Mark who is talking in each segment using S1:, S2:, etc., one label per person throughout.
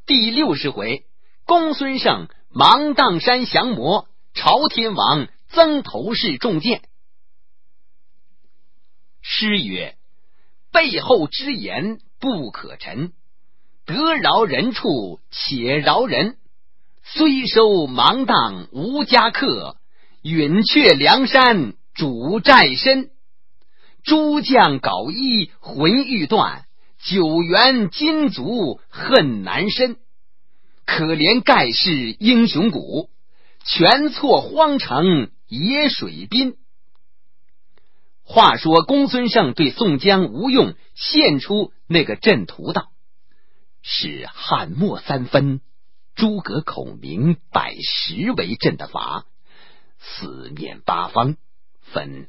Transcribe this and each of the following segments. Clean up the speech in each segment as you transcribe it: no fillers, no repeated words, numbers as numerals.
S1: 第60回，公孙胜芒砀山降魔，朝天王曾头市中箭。诗曰：背后之言不可陈，得饶人处且饶人。虽收芒砀无家客，允却梁山主寨身。诸将镐衣魂欲断，九原金足恨难伸。可怜盖世英雄骨，全错荒城野水滨。话说公孙胜对宋江、吴用献出那个阵图道：是汉末3分，诸葛孔明摆10为阵的法，四面八方分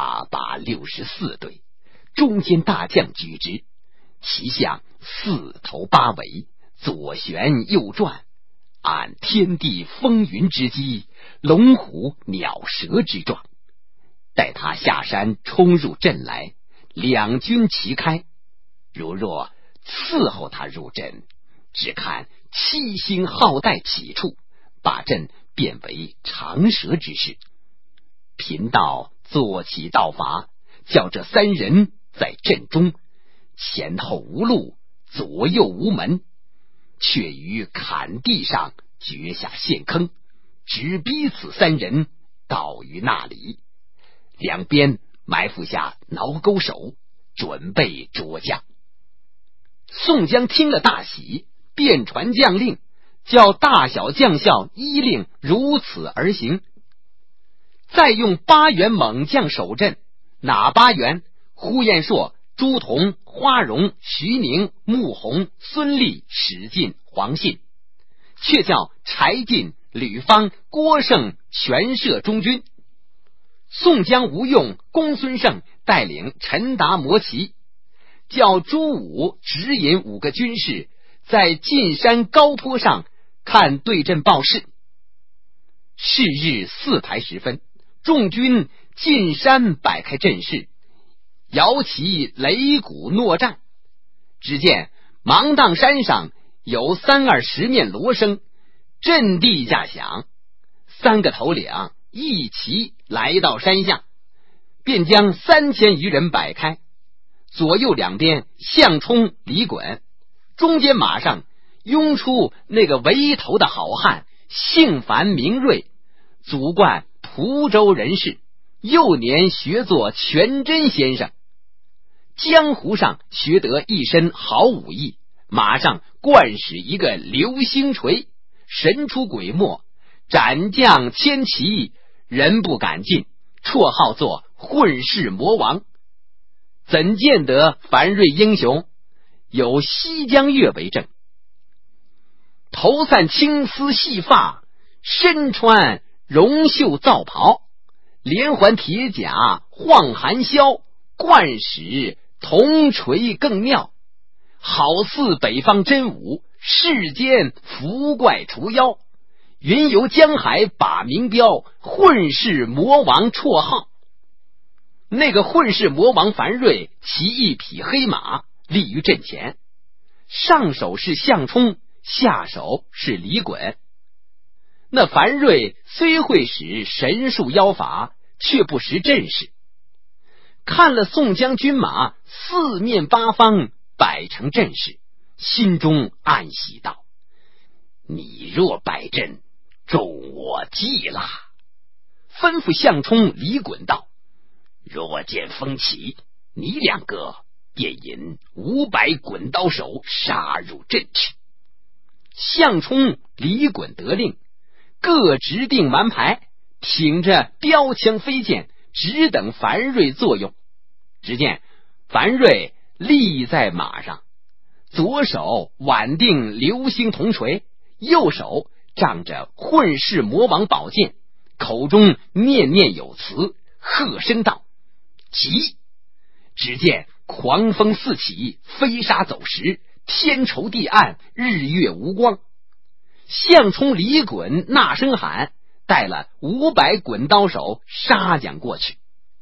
S1: 864队，中间大将举之，其象4头8尾，左旋右转，按天地风云之机，龙虎鸟蛇之状。待他下山冲入阵来，两军齐开，如若伺候他入阵，只看七星号带起处，把阵变为长蛇之势。贫道做起道法，叫这3人在阵中，前后无路，左右无门，却于坎地上掘下陷坑，只逼此3人倒于那里。两边埋伏下挠钩手，准备捉将。宋江听了大喜，便传将令，叫大小将校依令如此而行。再用8员猛将守阵，哪8员？呼延灼、朱仝、花荣、徐宁、穆弘、孙立、史进、黄信，却叫柴进、吕方、郭盛、全摄中军。宋江、吴用、公孙胜带领陈达、摩骑，叫朱武指引5个军士在进山高坡上看对阵报事。是日4排时分，众军进山摆开阵势，摇旗擂鼓诺战。只见芒砀山上有30-20面锣声，阵地架响，3个头领一齐来到山下，便将3000余人摆开，左右两边项冲、李衮，中间马上拥出那个围头的好汉，姓樊名瑞，祖贯蒲州人士，幼年学作全真先生，江湖上学得一身好武艺，马上惯使一个流星锤，神出鬼没，斩将千骑，人不敢近，绰号作混世魔王。怎见得樊瑞英雄？有西江月为证。头散青丝细发，身穿绒袖皂袍，连环铁甲晃寒箫，惯使铜锤更妙，好似北方真武，世间伏怪除妖，云游江海把名标，混世魔王绰号。那个混世魔王樊瑞骑一匹黑马，立于阵前，上手是项冲，下手是李衮。那樊瑞虽会使神术妖法，却不识阵势。看了宋江军马4面8方摆成阵势，心中暗喜道：你若摆阵，中我计了。吩咐项冲、李衮道：若见风起，你2个便引500滚刀手杀入阵去。项冲、李衮得令，各直定蛮排，挺着标枪飞剑，只等樊瑞作用。只见樊瑞立在马上，左手挽定流星铜锤，右手仗着混世魔王宝剑，口中念念有词，喝声道：急！只见狂风四起，飞沙走石，天愁地暗，日月无光。项冲、李衮呐声喊，带了500滚刀手杀将过去。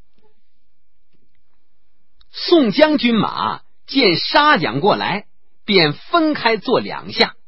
S1: 宋江军马见杀将过来，便分开做2下，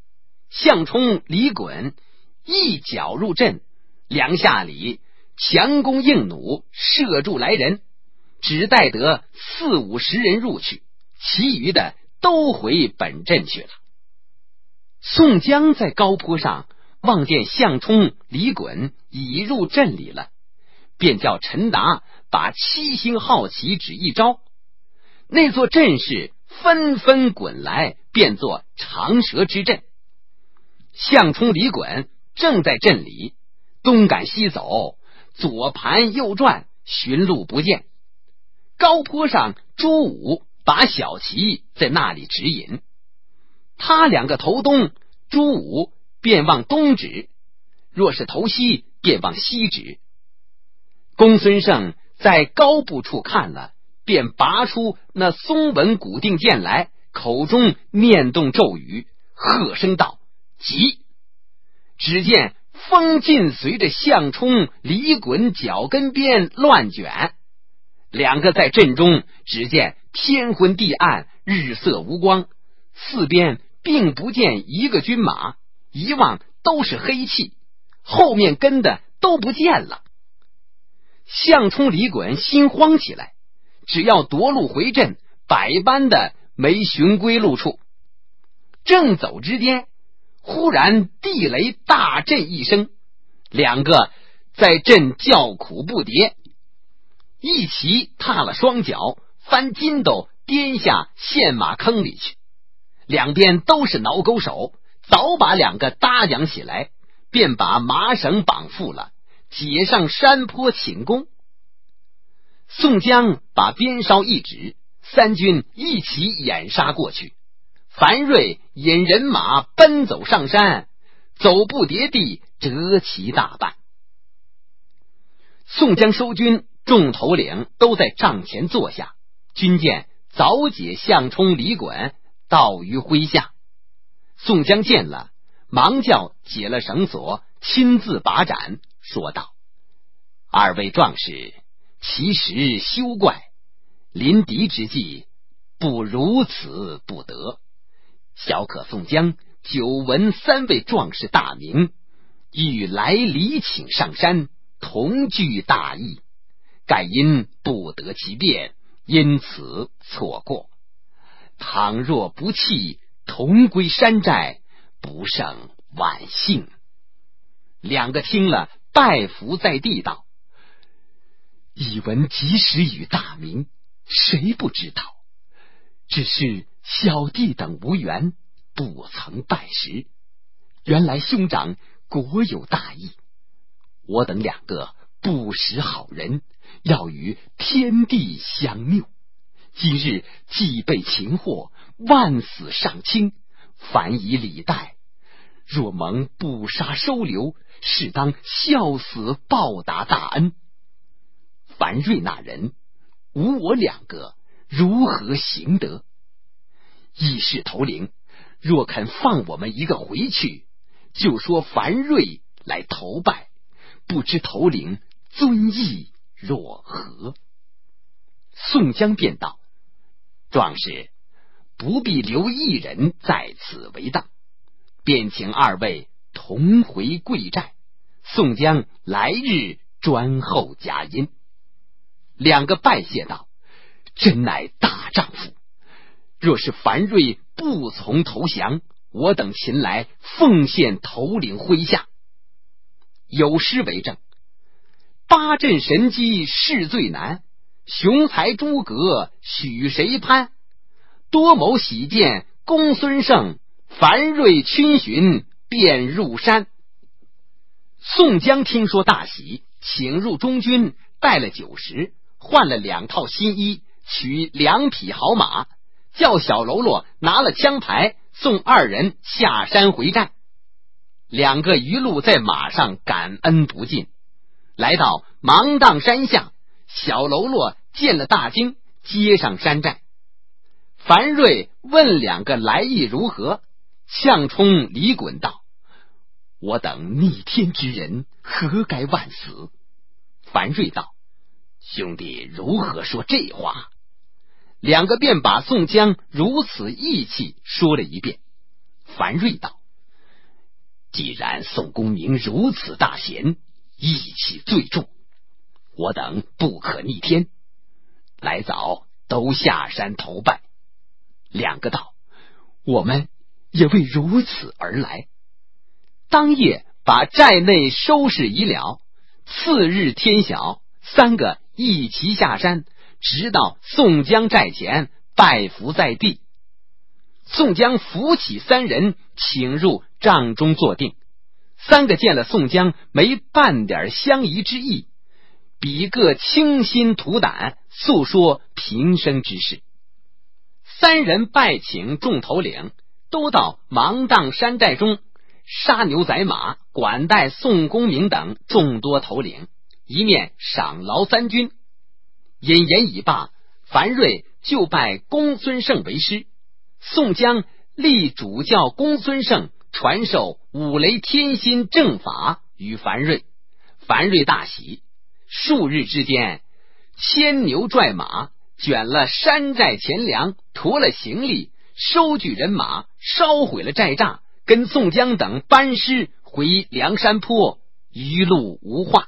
S1: 项冲、李衮一脚入阵，两下里强弓硬弩，射住来人，只带得40-50人入去，其余的都回本阵去了。宋江在高坡上望见项冲、李衮已入阵里了，便叫陈达把7星号旗指一招，那座阵势纷纷滚来，变作长蛇之阵。项冲、李衮正在阵里东赶西走，左盘右转，寻路不见。高坡上朱武把小旗在那里指引，他两个投东，朱武便往东指，若是投西便往西指。公孙胜在高部处看了，便拔出那松纹古定剑来，口中念动咒语，喝声道：急！只见风劲随着项冲、李衮脚跟边乱卷，两个在阵中，只见天昏地暗，日色无光，四边并不见一个军马，一望都是黑气，后面跟的都不见了。项冲、李衮心慌起来，只要夺路回阵，百般的没寻归路处。正走之间，忽然地雷大震一声，两个在阵叫苦不迭，一齐踏了双脚，翻筋斗颠下陷马坑里去。两边都是挠钩手，早把两个搭将起来，便把麻绳绑缚了，解上山坡请功。宋江把鞭梢一指，三军一起掩杀过去。樊瑞引人马奔走上山，走不跌地，折其大半。宋江收军，众头领都在帐前坐下，军见早解项冲、李衮到于麾下。宋江见了，忙叫解了绳索，亲自把斩，说道：二位壮士其实休怪，临敌之际不如此不得。小可宋江久闻三位壮士大名，欲来礼请上山，同具大义，盖因不得其便，因此错过。倘若不弃，同归山寨，不胜惋幸。两个听了，拜伏在地道：以闻及时雨大名，谁不知道？只是小弟等无缘，不曾拜识。原来兄长果有大义，我等两个不识好人，要与天地相谬。今日既被擒获，万死上清，凡以礼待，若蒙不杀收留，是当孝死报答大恩。樊瑞那人无我两个，如何行得？义士头领若肯放我们一个回去，就说樊瑞来投拜，不知头领尊意若何？宋江便道：壮士不必留一人在此为当，便请二位同回贵寨，宋江来日专候佳音。两个拜谢道：真乃大丈夫，若是樊瑞不从投降，我等秦来奉献头领麾下。有诗为证：八阵神机事最难，雄才诸葛许谁攀？多谋喜见公孙胜，樊瑞群寻便入山。宋江听说大喜，请入中军，带了酒食，换了2套新衣，取2匹好马，叫小喽啰拿了枪牌，送二人下山回寨。两个一路在马上感恩不尽，来到芒砀山下，小喽啰见了大惊，接上山寨。樊瑞问两个来意如何，项冲、李衮道：我等逆天之人，何该万死？樊瑞道：兄弟如何说这话？两个便把宋江如此义气说了一遍。樊瑞道： 既然宋公明如此大贤，义气最重，我等不可逆天，来早都下山投拜。两个道：我们也为如此而来。当夜把寨内收拾已了，次日天晓，三个一齐下山，直到宋江寨前拜伏在地。宋江扶起三人，请入帐中坐定。三个见了宋江，没半点相疑之意，比各倾心吐胆，诉说平生之事。三人拜请众头领，都到芒砀山寨中杀牛宰马，管待宋公明等众多头领，一面赏劳三军。引言已罢，樊瑞就拜公孙胜为师。宋江立主教公孙胜传授五雷天心正法与樊瑞，樊瑞大喜。数日之间，牵牛拽马，卷了山寨钱粮，驮了行李，收聚人马，烧毁了寨栅，跟宋江等班师回梁山坡，余路无话。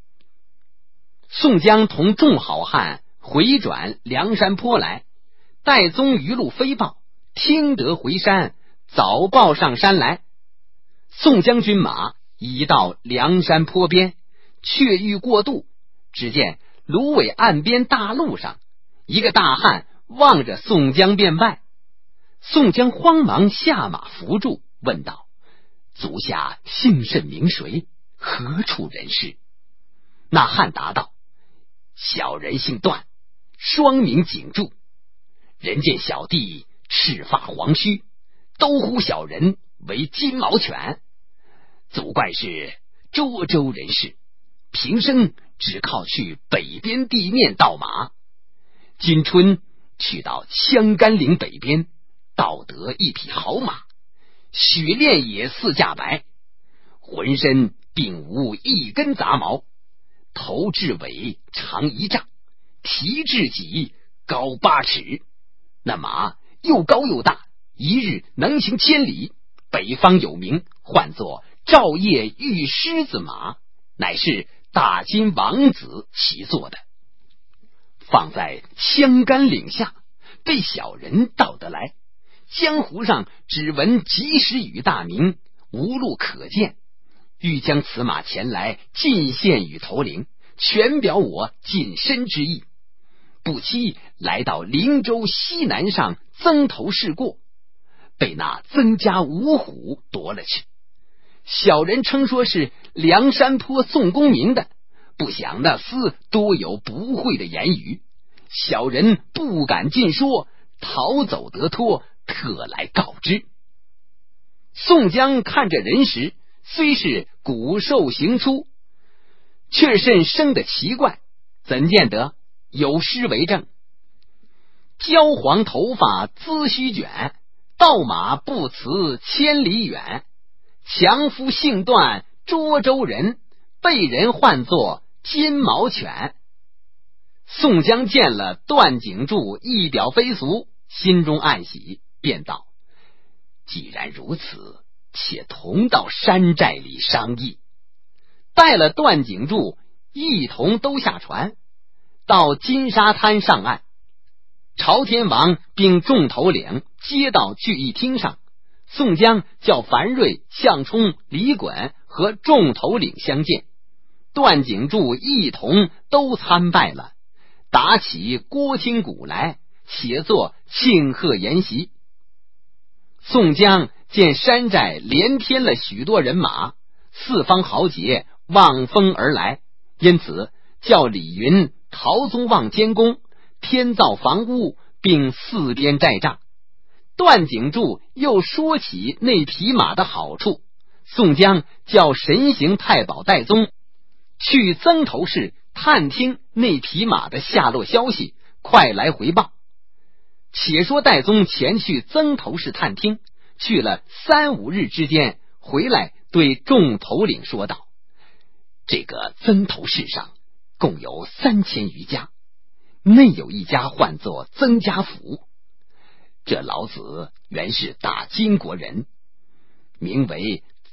S1: 宋江同众好汉回转梁山坡来，戴宗余路飞报，听得回山，早报上山来。宋江军马已到梁山坡边，却欲过渡，只见芦苇岸边大路上，一个大汉望着宋江便拜。宋江慌忙下马扶住，问道：足下姓甚名谁？何处人士？那汉答道：小人姓段，双名景柱。人见小弟赤发黄须，都呼小人为金毛犬。祖怪是涿州人士，平生只靠去北边地面盗马。今春去到枪杆岭北边，盗得一匹好马，雪练也4架白，浑身并无一根杂毛，头至尾长1丈，蹄至脊高8尺。那马又高又大，一日能行1000里，北方有名，唤作赵叶玉狮子马，乃是大金王子骑坐的。放在枪杆岭下，被小人盗得来，江湖上只闻及时雨大名，无路可见，欲将此马前来进献与头领，全表我近身之意。不期来到灵州西南上曾头市过，被那曾家五虎夺了去。小人称说是梁山坡宋公明的，不想那厮多有不讳的言语，小人不敢尽说，逃走得脱，特来告知。宋江看着人时，虽是骨瘦行出，却甚生得奇怪，怎见得有诗为证：焦黄头发资须卷，盗马不辞千里远。强夫姓段涿州人，被人唤作金毛犬。宋江见了段景柱一表飞俗，心中暗喜，便道：既然如此，且同到山寨里商议。带了段景柱一同都下船，到金沙滩上岸。朝天王并众头领接到聚义厅上，宋江叫樊瑞、项冲、李衮和众头领相见，段景柱一同都参拜了，打起郭清鼓来，且作庆贺筵席。宋江见山寨连添了许多人马，四方豪杰望风而来，因此叫李云、陶宗旺监工，添造房屋，并4边寨栅。段景柱又说起那匹马的好处，宋江叫神行太保戴宗去曾头市探听那匹马的下落消息，快来回报。且说戴宗前去曾头市探听，去了3、5日之间，回来对众头领说道：这个曾头市上共有3000余家，内有一家唤作曾家府，这老子原是大金国人，名为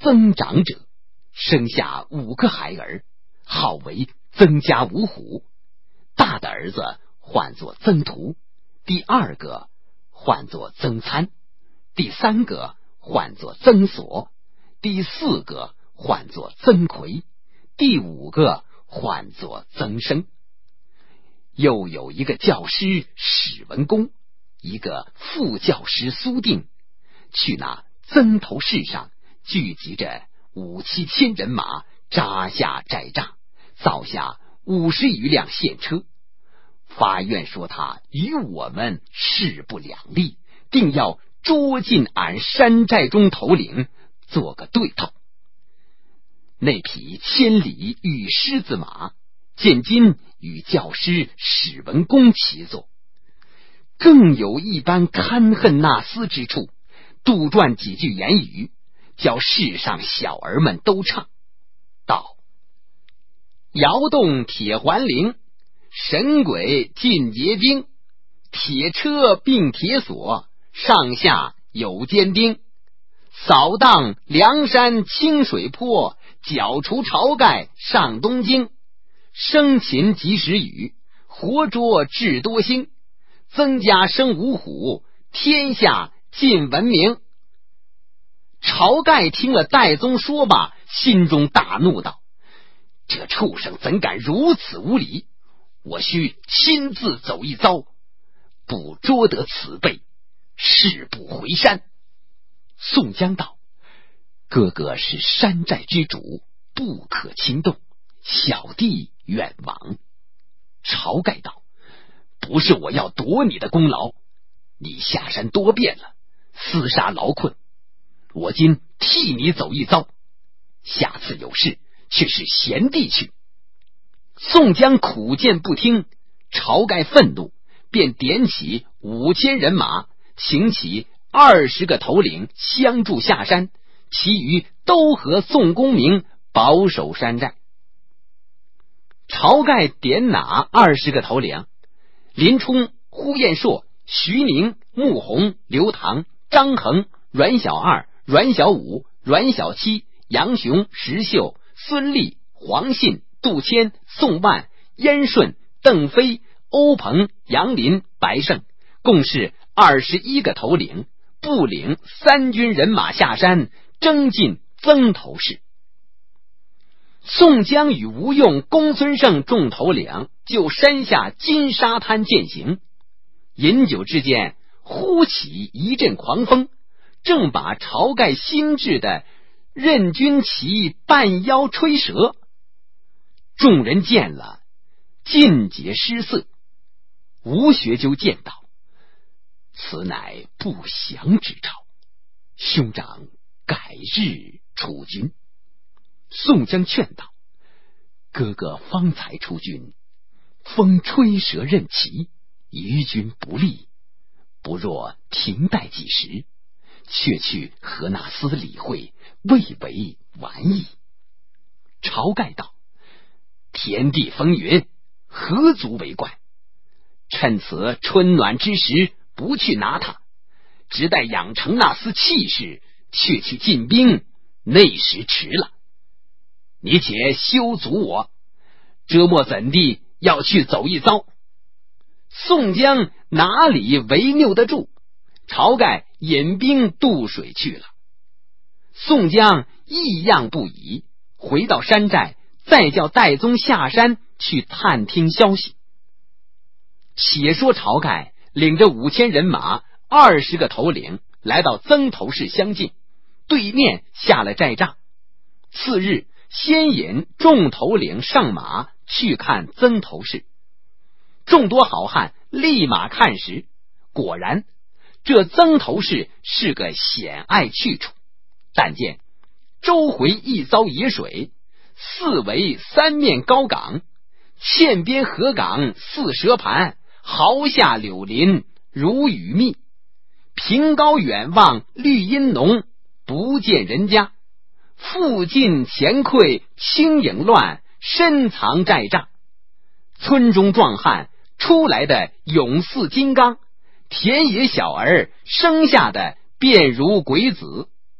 S1: 增长者，生下5个孩儿，号为曾家五虎。大的儿子唤作曾图，第2个唤作曾参，第3个唤作曾所，第4个唤作曾奎，第5个唤作曾生。又有一个教师史文恭，一个副教师苏定，去那曾头市上聚集着5、7千人马，扎下寨栅，造下50余辆线车。法院说他与我们势不两立，定要捉进俺山寨中头领，做个对头。那匹千里玉狮子马，现今与教师史文恭齐坐。更有一般堪恨纳斯之处，杜撰几句言语，叫世上小儿们都唱道：摇动铁环铃，神鬼进结晶，铁车并铁锁，上下有尖钉，扫荡梁山清水坡，剿除晁盖上东京，生擒及时雨，活捉智多星，增加生五虎，天下尽闻名。晁盖听了戴宗说罢，心中大怒道：这畜生怎敢如此无礼，我须亲自走一遭，不捉得此辈，誓不回山。宋江道：哥哥是山寨之主，不可轻动，小弟远往。晁盖道：不是我要夺你的功劳，你下山多变了，厮杀劳困，我今替你走一遭，下次有事却是贤弟去。宋江苦谏不听，晁盖愤怒，便点起5000人马，请起20个头领相助下山，其余都和宋公明保守山寨。晁盖点哪20个头领？林冲、呼延灼、徐宁、穆弘、刘唐、张衡、阮小二、阮小五、阮小七、杨雄、石秀、孙立、黄信、杜迁、宋万、燕顺、邓飞、欧鹏、杨林、白胜，共是21个头领，不领3军人马下山，征进曾头市。宋江与吴用、公孙胜众头领就山下金沙滩践行，饮酒之间，忽起一阵狂风，正把晁盖新制的任军旗半腰吹折。众人见了，尽皆失色。吴学究见道：此乃不祥之兆，兄长改日出军。宋江劝道：哥哥方才出军，风吹折任旗，于军不利，不若停待几时，却去和那厮理会，未为晚矣。晁盖道：天地风云，何足为怪？趁此春暖之时，不去拿他，只待养成那厮气势，却去进兵，那时迟了。你且休阻我，这莫怎地要去走一遭？宋江哪里为拗得住？晁盖引兵渡水去了。宋江异样不已，回到山寨，再叫戴宗下山去探听消息。且说晁盖领着5000人马，20个头领来到曾头市相近，对面下了寨帐。次日，先引众头领上马去看曾头市。众多好汉立马看时，果然这曾头市是个险隘去处，但见周回一遭野水，四围3面高岗，堑边河港似蛇盘，壕下柳林如雨密，平高远望绿荫浓，不见人家，附近前溃青影乱，深藏寨帐。村中壮汉出来的勇似金刚，田野小儿生下的便如鬼子。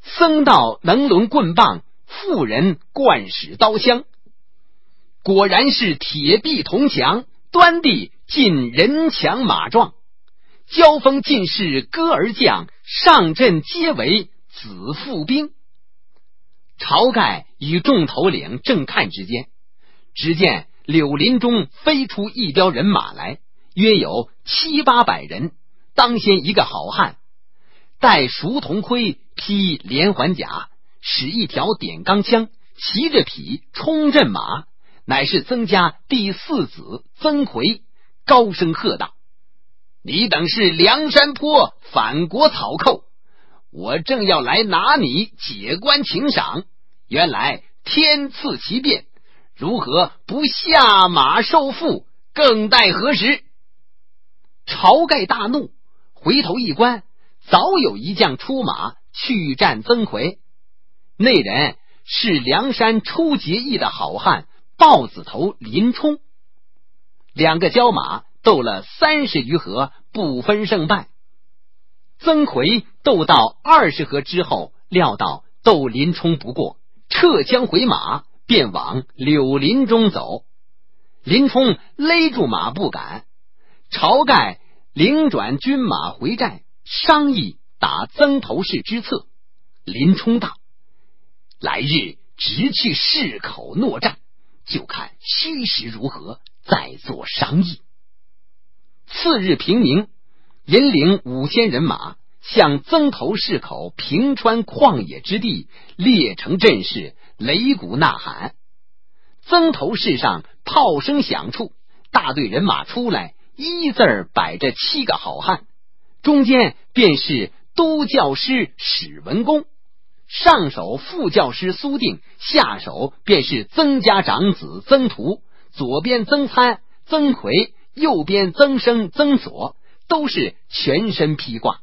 S1: 僧道能抡棍棒，妇人惯使刀枪。果然是铁壁铜墙，端地尽人强马壮。交锋尽是歌儿将，上阵皆为子父兵。晁盖与众头领正看之间，只见柳林中飞出一彪人马来，约有700-800人。当先一个好汉，戴熟铜盔，披连环甲，使一条点钢枪，骑着匹冲阵马，乃是曾家第4子曾奎，高声喝道：你等是梁山坡反国草寇，我正要来拿你解官请赏，原来天赐奇变，如何不下马受缚，更待何时？晁盖大怒，回头一观，早有一将出马去战曾奎。那人是梁山出结义的好汉豹子头林冲。两个交马斗了30余合，不分胜败。曾奎斗到20合之后，料到斗林冲不过，撤枪回马，便往柳林中走。林冲勒住马不赶，晁盖领转军马回寨，商议打曾头市之策。林冲道：来日直去市口搦战，就看虚实如何，再做商议。次日平明，引领5000人马向曾头市口平川旷野之地列成阵势，擂鼓呐喊。曾头市上炮声响处，大队人马出来，一字摆着7个好汉，中间便是都教师史文恭，上手副教师苏定，下手便是曾家长子曾图，左边曾参、曾奎，右边曾生、曾所，都是全身披挂。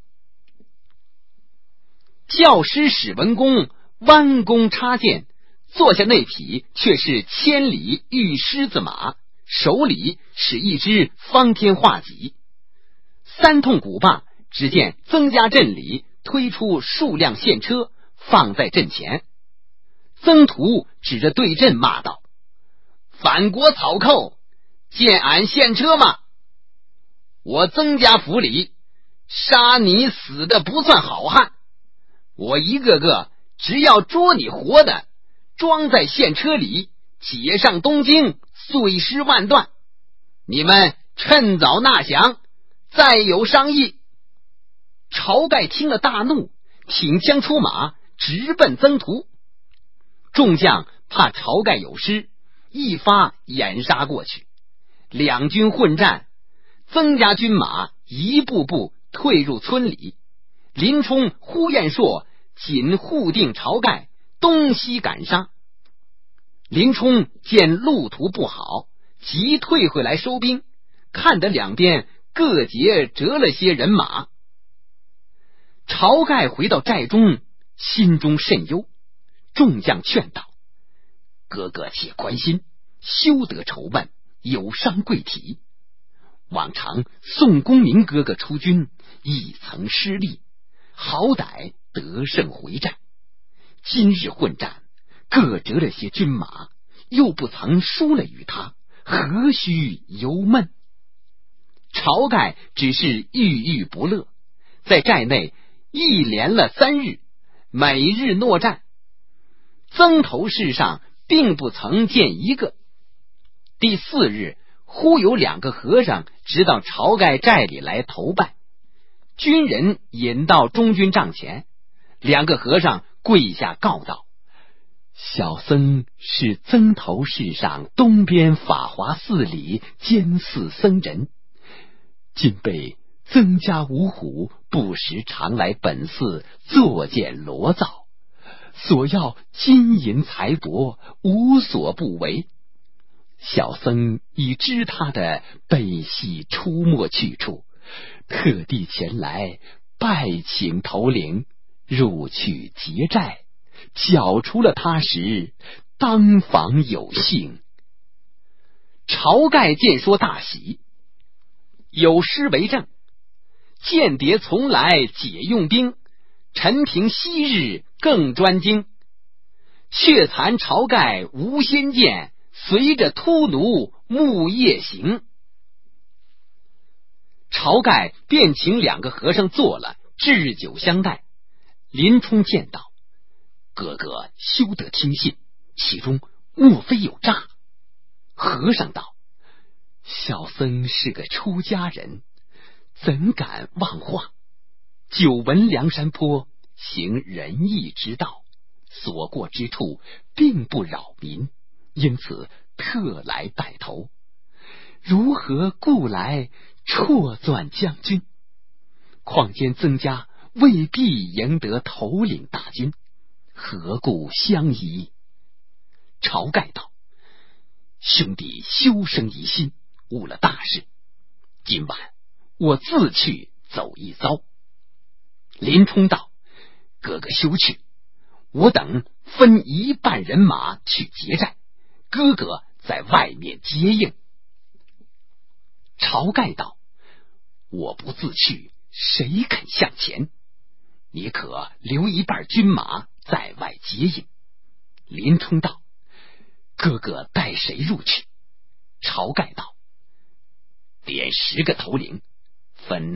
S1: 教师史文恭弯弓插箭，坐下那匹却是千里玉狮子马，手里使一只方天画戟。3通鼓罢，只见曾家镇里推出数辆线车，放在阵前。曾图指着对阵骂道：反国草寇，见俺线车吗？我曾家府里杀你死的不算好汉，我一个个只要捉你活的，装在线车里，解上东京，碎尸万段。你们趁早纳降，再有商议。晁盖听了大怒，挺枪出马，直奔曾图。众将怕晁盖有失，一发掩杀过去。两军混战，曾家军马一步步退入村里。林冲、呼延灼紧护定晁盖，东西赶杀。林冲见路途不好，急退回来收兵，看得两边各节折了些人马。晁盖回到寨中，心中甚忧，众将劝道：哥哥且宽心，休得愁闷，有伤贵体。往常宋公明哥哥出军亦曾失利，好歹得胜回寨，今日混战各折了些军马，又不曾输了与他，何须忧闷？晁盖只是郁郁不乐，在寨内一连了3日，每日搦战。曾头市上并不曾见一个。第4日，忽有2个和尚直到晁盖寨里来投拜，军人引到中军帐前，2个和尚跪下告道：小僧是曾头市上东边法华寺里监寺僧人，今被曾家五虎不时常来本寺作践罗造，所要金银财帛，无所不为。小僧已知他的悲喜出没去处，特地前来拜请头领，入去劫寨，剿除了他时，当防有幸。晁盖见说大喜，有诗为证：间谍从来解用兵， 陈平昔日更专精，却残晁盖无先见，随着秃奴木叶行。晁盖便请2个和尚坐了，置酒相待。林冲见道：哥哥休得听信，其中莫非有诈？和尚道：小僧是个出家人，怎敢妄话？久闻梁山坡行仁义之道，所过之处并不扰民，因此特来带头。如何故来错钻将军？况兼曾家未必赢得头领大军，何故相疑？晁盖道：兄弟休生疑心，误了大事。今晚我自去走一遭。林冲道：哥哥休去，我等分一半人马去劫寨，哥哥在外面接应。晁盖道：我不自去，谁肯向前？你可留一半军马在外接应。林冲道：哥哥带谁入去？晁盖道：点10个头领，分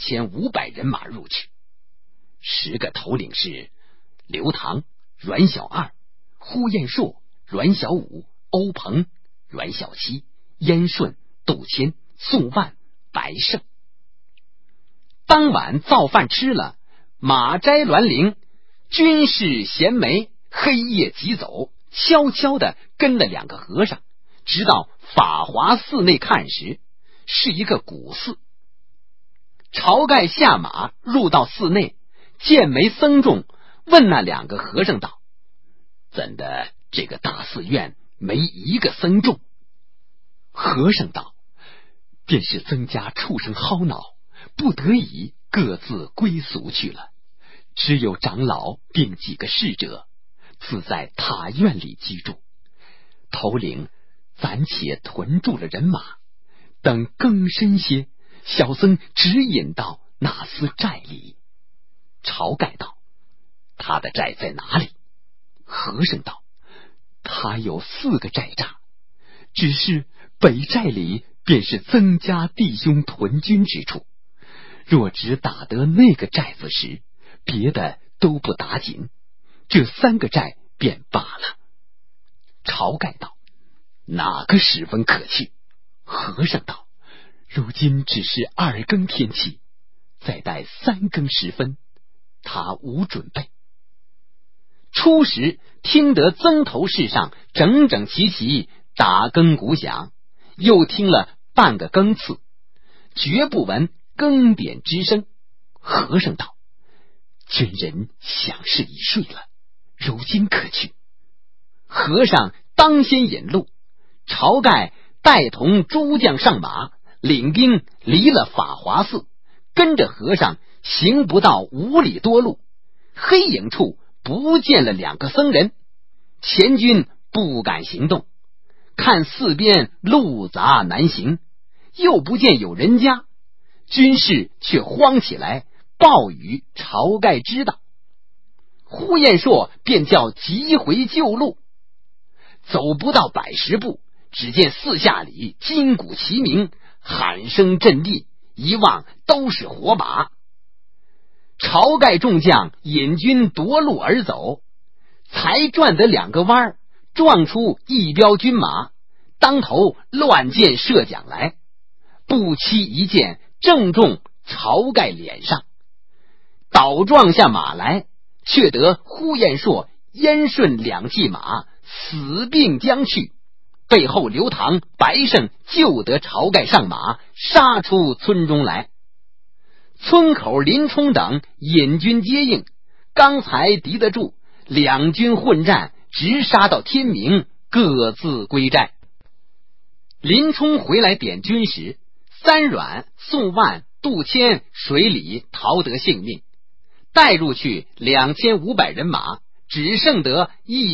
S1: 2500人马入去。10个头领是刘唐、阮小二、呼延灼、阮小五、欧鹏、阮小七、燕顺、杜迁、宋万、白胜。当晚造饭吃了，马摘栾铃，军士衔枚，黑夜急走，悄悄地跟了2个和尚，直到法华寺内看时，是一个古寺。晁盖下马入到寺内，见没僧众，问那2个和尚道：怎的这个大寺院没一个僧众？和尚道：便是曾家畜生薅恼，不得已各自归俗去了，只有长老并几个侍者自在塔院里居住。头领暂且屯住了人马，等更深些，小僧指引到那厮寨里。晁盖道：他的寨在哪里？和尚道：他有4个寨栅，只是北寨里便是曾家弟兄屯军之处，若只打得那个寨子时，别的都不打紧，这3个寨便罢了。晁盖道：哪个时分可去？和尚道：如今只是2更天气，再待3更时分，他无准备。初时听得曾头市上整整齐齐打更鼓响，又听了半个更次，绝不闻更点之声。和尚道：军人想是已睡了，如今可去。和尚当先引路，晁盖带同诸将上马，领兵离了法华寺，跟着和尚行不到5里多路，黑影处不见了2个僧人。前军不敢行动，看四边路杂难行，又不见有人家，军士却慌起来，报与晁盖知道。呼延灼便叫急回旧路，走不到100步，只见四下里金鼓齐鸣，喊声震地，一望都是火把。晁盖众将引军夺路而走，才转得2个弯，撞出一彪军马，当头乱箭射将来，不期一箭正中晁盖脸上，倒撞下马来，却得呼延灼、燕顺2骑马死并将去，背后刘唐、白胜救得晁盖上马，杀出村中来。村口林冲等引军接应，刚才敌得住，2军混战，直杀到天明，各自归寨。林冲回来点军时，3阮、宋万、杜迁水里逃得性命，带入去2500人马，只剩得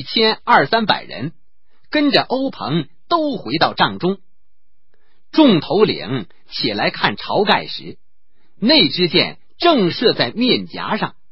S1: 1200-300人，跟着欧鹏都回到帐中。众头领起来看晁盖时，那支箭正射在面颊上，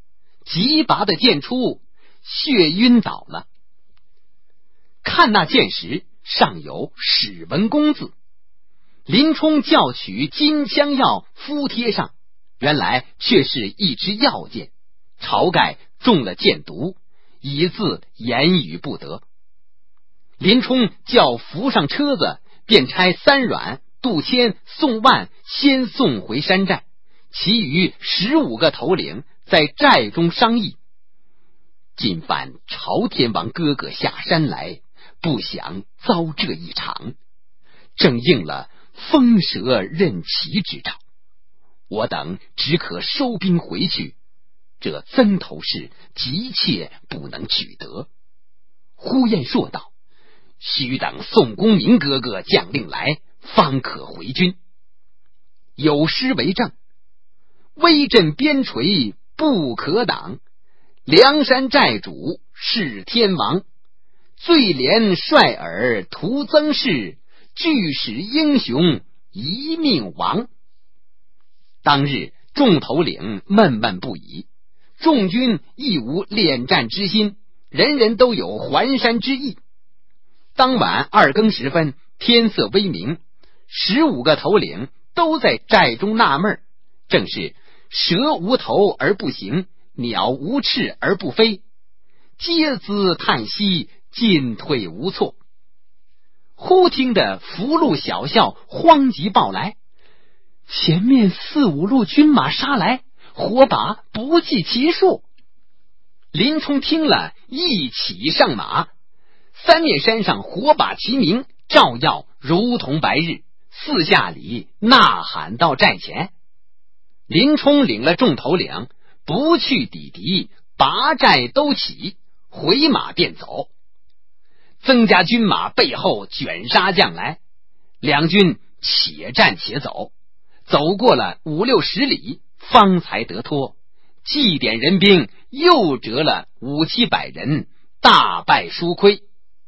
S1: 急拔的剑出，血晕倒了。看那剑时，上有史文恭字。林冲叫取金枪药敷贴上，原来却是一支药箭。晁盖中了箭毒，以致言语不得。林冲叫扶上车子，便差三阮、杜迁、宋万先送回山寨，其余15个头领在寨中商议。今番朝天王哥哥下山来，不想遭这一场，正应了风蛇任其之兆。我等只可收兵回去，这曾头市急切不能取得。呼延硕道：须等宋公明哥哥将令来，方可回军。有诗为证：威震边陲不可挡，梁山寨主是天王。最怜率尔徒增势，俱使英雄一命亡。当日众头领闷闷不已，众军亦无恋战之心，人人都有还山之意。当晚2更时分，天色微明，15个头领都在寨中纳闷，正是蛇无头而不行，鸟无翅而不飞，皆自叹息，进退无措。忽听得福禄小校慌急报来，前面4、5路军马杀来，火把不计其数。林冲听了，一起上马，三面山上火把齐鸣，照耀如同白日，四下里呐喊到寨前。林冲领了众头领，不去抵敌，拔寨都起，回马便走。曾家军马背后卷杀将来，两军且战且走，走过了5、60里，方才得脱。祭点人兵又折了5、700人，大败输亏。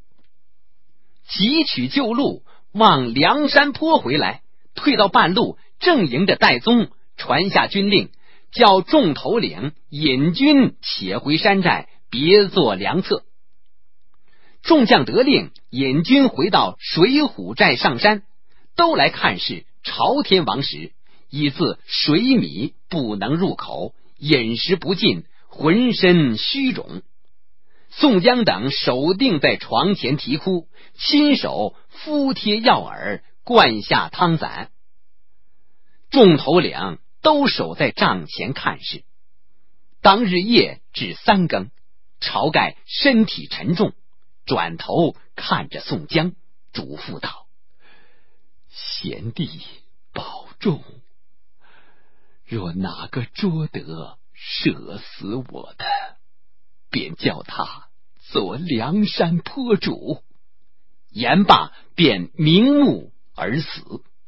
S1: 急取旧路，往梁山坡回来，退到半路，正迎着戴宗传下军令，叫众头领引军且回山寨，别作良策。众将得令，引军回到水浒寨上山，都来看是朝天王时，以自水米不能入口，饮食不进，浑身虚肿。宋江等守定在床前啼哭，亲手敷贴药饵，灌下汤散。众头领都守在帐前看事。当日夜至3更，晁盖身体沉重，转头看着宋江，嘱咐道：贤弟保重，若哪个捉得射死我的，便叫他做梁山坡主。言罢便鸣目而死。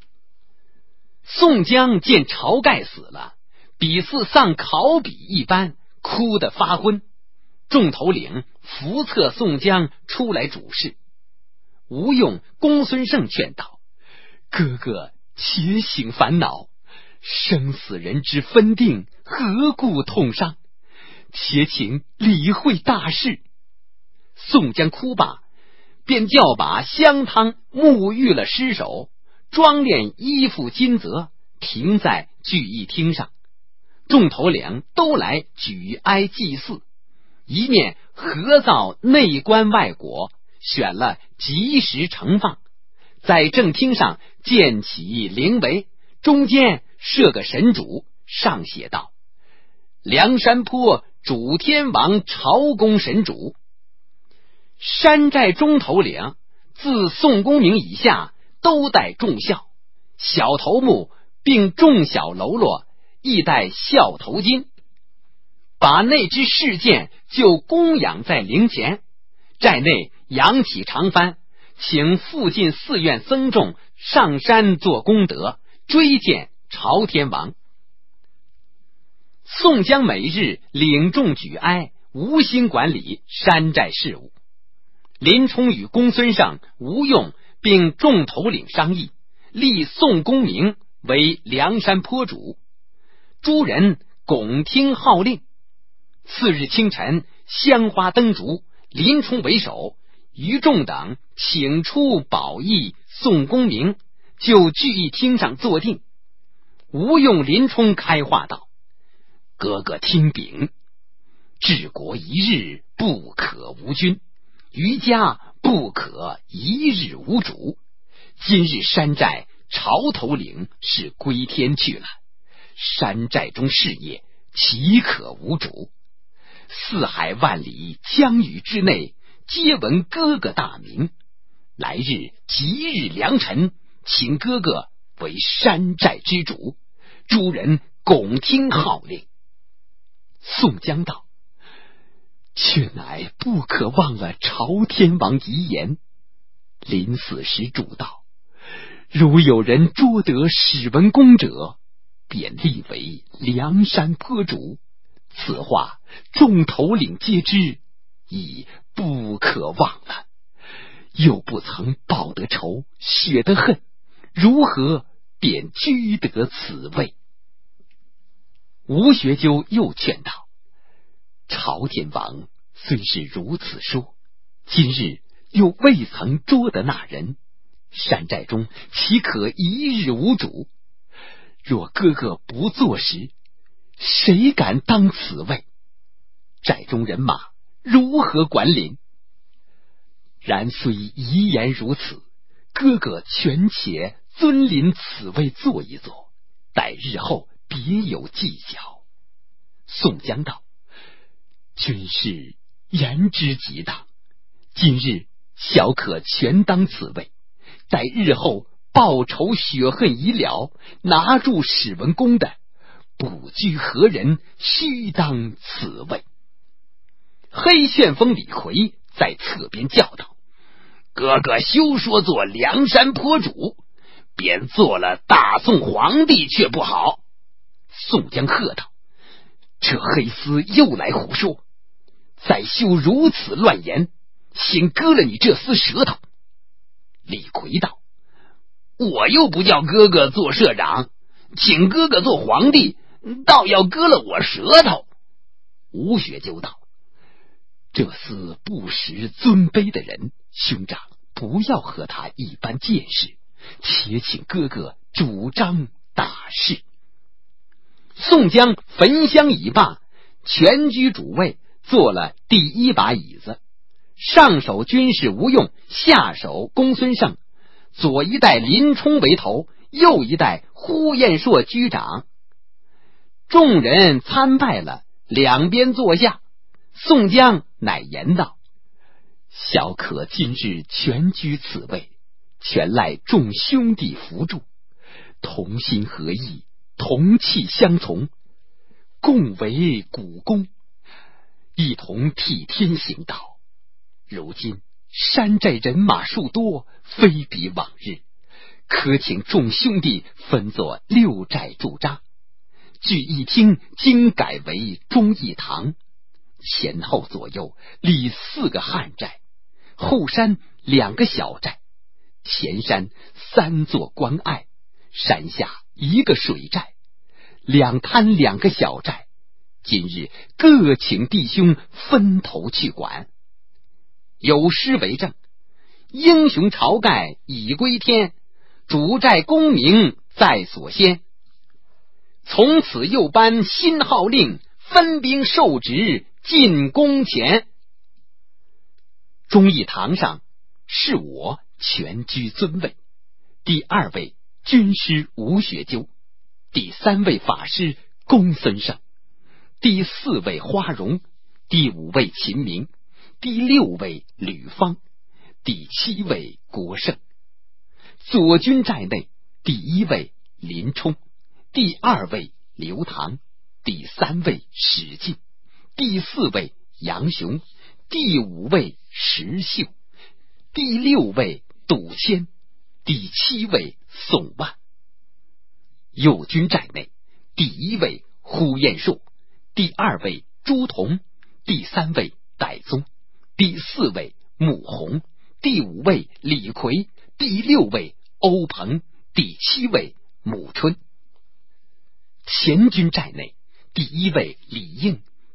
S1: 宋江见晁盖死了，比似丧考妣一般，哭得发昏。众头领扶策宋江出来主事。吴用、公孙胜劝道：哥哥且醒烦恼，生死人之分定，何故痛伤？且请理会大事。宋江哭罢，便叫把香汤沐浴了尸首，装殓衣服金泽，停在聚义厅上。众头领都来举哀祭祀，一面合造内棺外椁，选了吉时盛放，在正厅上建起灵围，中间设个神主，上写道：梁山坡主天王朝公神主。山寨中头领自宋公明以下都戴重孝，小头目并众小喽啰亦戴孝头巾，把那只饰剑就供养在灵前。寨内扬起长幡，请附近寺院僧众上山做功德，追荐朝天王。宋江每日领众举哀，无心管理山寨事务。林冲与公孙胜、吴用并众头领商议，立宋公明为梁山坡主。诸人拱听号令。 次日清晨，香花灯烛，林冲为首，于众等请出宝义宋公明，就聚义厅上坐定。吴用、林冲开话道：哥哥听禀，治国一日不可无君，于家不可一日无主。今日山寨潮头岭是归天去了，山寨中事业岂可无主？四海万里疆域之内，皆闻哥哥大名。来日吉日良辰，请哥哥为山寨之主，诸人拱听号令。宋江道：却乃不可忘了朝天王遗言。临死时嘱道：如有人捉得史文恭者，便立为梁山坡主。此话众头领皆知，已不可忘了。又不曾报得仇，雪得恨，如何便居得此位？吴学究又劝道：朝天王虽是如此说，今日又未曾捉得那人，山寨中岂可一日无主？若哥哥不作时，谁敢当此位？寨中人马如何管理？然虽遗言如此，哥哥权且尊临此位坐一坐，待日后别有计较。宋江道：军师言之极当，今日小可全当此位，待日后报仇雪恨已了，拿住史文恭的，不拘何人，须当此位。黑旋风李逵在侧边叫道：哥哥休说做梁山坡主，便做了大宋皇帝却不好。宋江喝道：这黑厮又来胡说，再休如此乱言，先割了你这厮舌头。李逵道：我又不叫哥哥做社长，请哥哥做皇帝，倒要割了我舌头。吴学究道：这厮不识尊卑的人，兄长不要和他一般见识，且请哥哥主张大事。宋江焚香已罢，全居主位，坐了第一把椅子，上手军士吴用，下手公孙胜，左一代林冲为头，右一代呼延灼居长。众人参拜了，两边坐下。宋江乃言道：小可今日全居此位，全赖众兄弟扶助，同心合意，同气相从，共为股肱，一同替天行道。如今山寨人马数多，非比往日，可请众兄弟分作6寨驻扎。聚义厅今改为忠义堂，前后左右立4个汉寨，后山2个小寨，前山3座关隘，山下1个水寨，两滩2个小寨。今日各请弟兄分头去管。有诗为证：英雄晁盖已归天，主寨功名在所先。从此又颁新号令，分兵受职进宫前。忠义堂上是我全居尊位，第2位军师吴学究，第3位法师公孙胜，第4位花荣，第5位秦明，第6位吕方，第7位郭盛。左军寨内第1位林冲，第2位刘唐，第3位史进，第4位杨雄，第5位石秀，第6位杜迁，第7位宋万。右军寨内第1位呼延灼，第2位朱仝，第3位戴宗，第4位穆弘，第5位李逵，第6位欧鹏，第7位穆春。前军寨内第1位李应，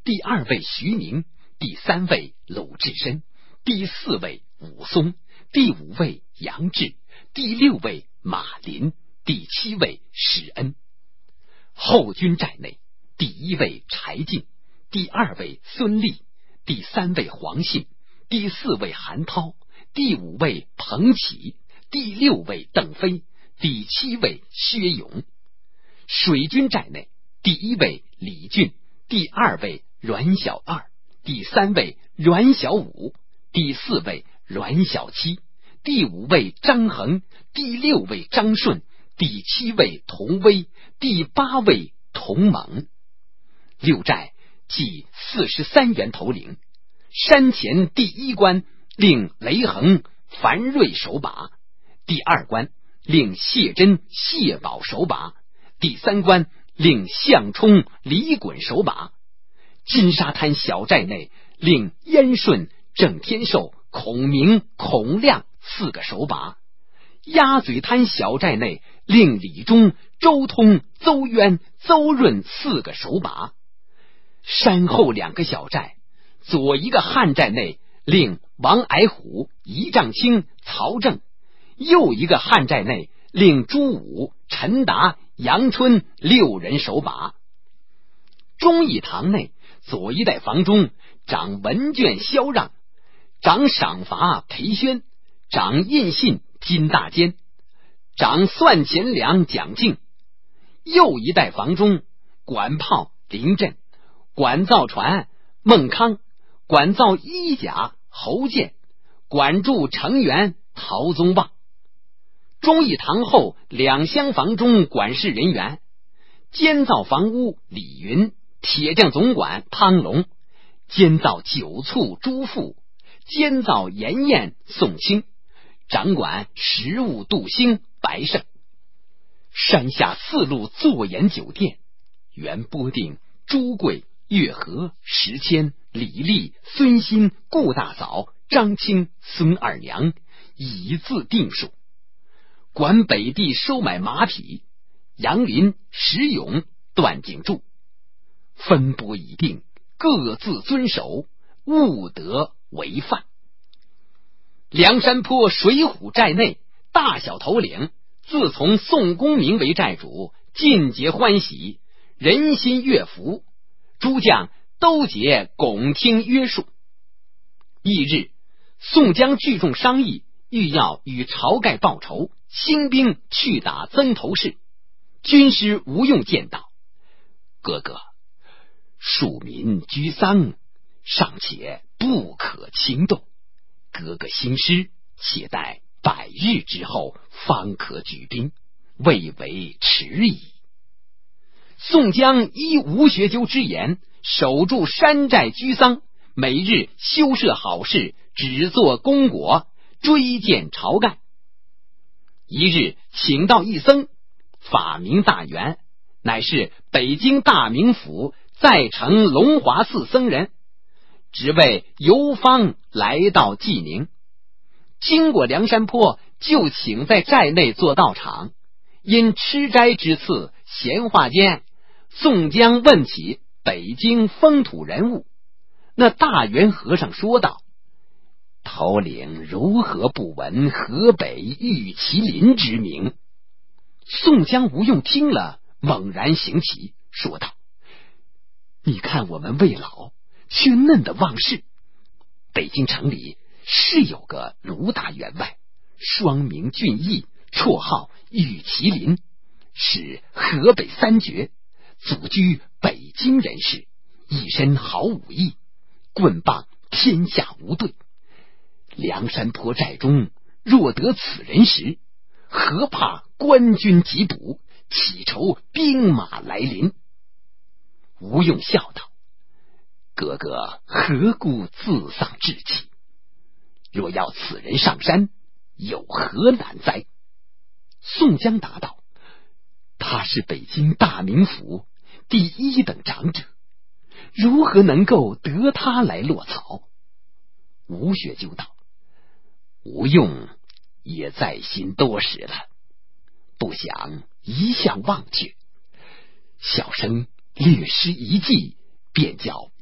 S1: 第2位徐宁，第3位鲁智深，第4位武松，第5位杨志，第6位马林，第7位史恩。后军寨内，第1位柴进，第2位孙立，第3位黄信，第4位韩涛，第5位彭玘，第6位邓飞，第7位薛勇。水军寨内，第1位李俊，第2位阮小二，第3位阮小五，第4位阮小七，第5位张衡，第6位张顺，第7位童威，第8位童猛。六寨计43员头领，山前第1关令雷横、樊瑞守把，第2关令谢珍、谢宝守把，第3关令项冲、李衮守把。金沙滩小寨内令燕顺、郑天寿、孔明、孔亮4个守把。鸭嘴滩小寨内令李忠、周通、邹渊、邹润4个守把。山后2个小寨，左一个汉寨内令王矮虎、仪仗卿、曹正，右一个汉寨内令朱武、陈达、杨春6人守把。忠义堂内，左一代房中掌文卷萧让，掌赏罚裴宣，掌印信金大坚，掌算钱粮蒋敬。右一代房中管炮林震，管造船孟康，管造衣甲侯建，管住成员陶宗旺。忠义堂后2厢房中管事人员，监造房屋李云，铁匠总管汤龙，监造酒醋朱富，监造盐宴宋清，掌管食物杜兴白胜。山下4路坐研酒店，原拨定朱贵、岳和、石谦、李立、孙新、顾大嫂、张清、孙二娘，以字定数。管北地收买马匹，杨林、石勇、段景柱。分拨已定，各自遵守，勿得违犯。梁山坡水浒寨内大小头领，自从宋公明为寨主，尽皆欢喜，人心悦服，诸将都结拱听约束。翌日，宋江聚众商议，欲要与晁盖报仇，兴兵去打曾头市。军师吴用见道：哥哥，庶民居丧，尚且不可轻动，哥哥兴师，且待100日之后方可举兵，未为迟矣。宋江依吴学究之言，守住山寨居丧，每日修设好事，只做功果，追见晁盖。一日请到一僧，法名大元，乃是北京大名府在城龙华寺僧人，只为游方来到济宁。经过梁山坡，就请在寨内做道场。因吃斋之次，闲话间，宋江问起北京风土人物。那大元和尚说道：头领如何不闻河北玉麒麟之名？宋江、吴用听了，猛然醒起，说道：你看我们未老，却嫩得忘事。北京城里是有个卢大员外，双名俊逸，绰号玉麒麟，是河北3绝，祖居北京人士，一身好武艺，棍棒天下无对。梁山坡寨中若得此人时，何怕官军急捕，岂愁兵马来临？吴用笑道：哥哥何故自丧志气？若要此人上山，有何难哉？宋江答道：他是北京大名府第1等长者，如何能够得他来落草？吴学究道：吴用也在心多时了，不想一向忘却，小生略施一计，便叫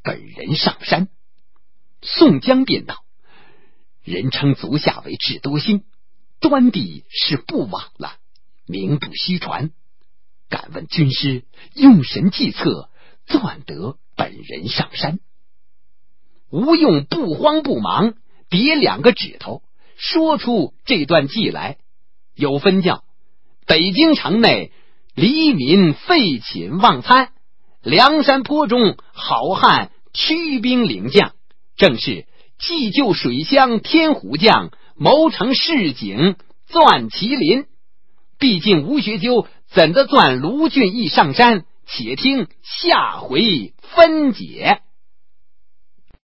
S1: 本人上山。宋江便道：人称足下为智多星，端地是不枉了，名不虚传。敢问军师用神计策，钻得本人上山。吴用不慌不忙，叠2个指头，说出这段计来。有分教：北京城内黎民废寝忘餐，梁山坡中好汉驱兵领将，正是计救水乡天虎将，谋成市井钻麒麟。毕竟吴学究怎的钻卢俊义上山？且听下回分解。